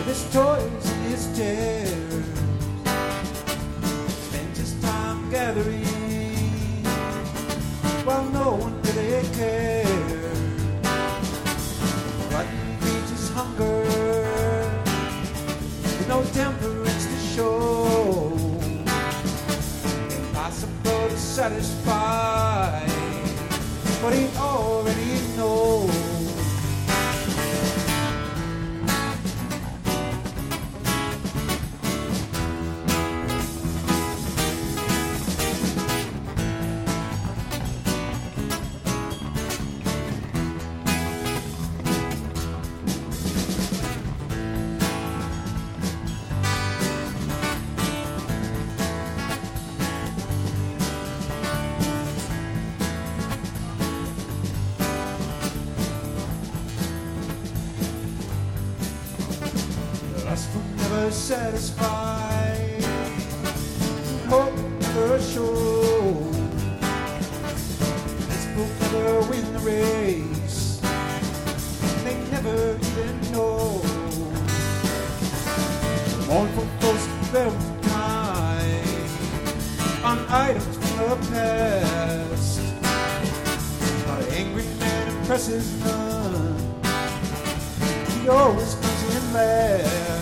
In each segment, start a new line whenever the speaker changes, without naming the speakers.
his toys and his terrors, spends his time gathering while no one really cares. Glutton feeds his hunger with no temperance to show, impossible to satisfy what he already knows. Lust will never satisfy, hope never show. This will never win the race, they never even know. Mournful ghosts of Valentine on items from the past. An angry man impresses none, he always comes in last.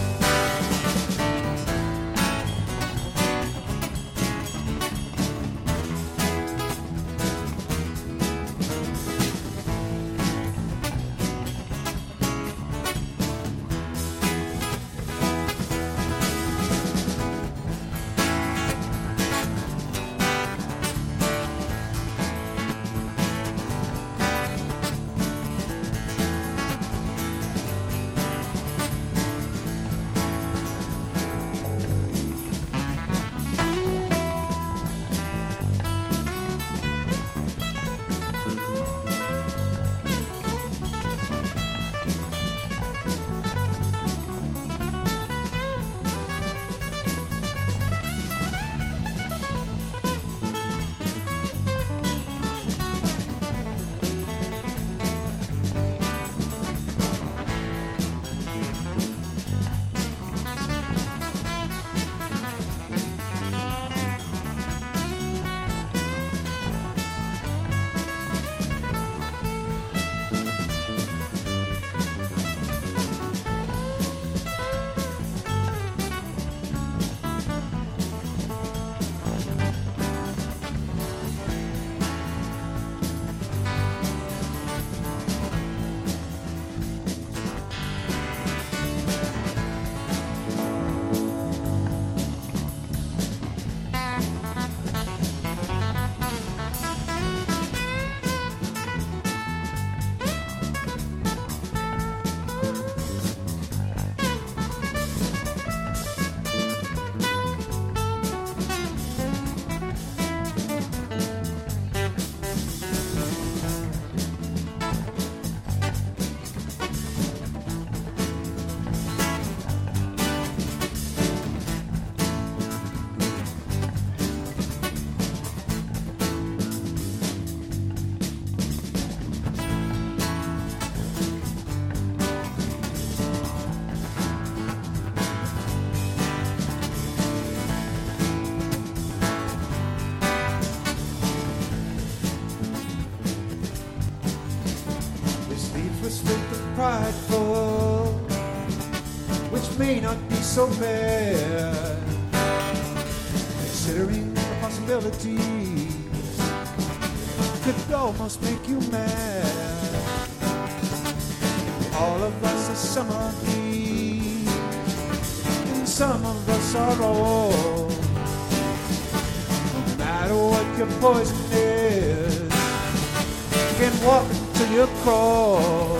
Prideful, which may not be so bad, considering the possibilities, could almost make you mad. All of us are some of these, and some of us are all. No matter what your poison is, you can walk until you crawl.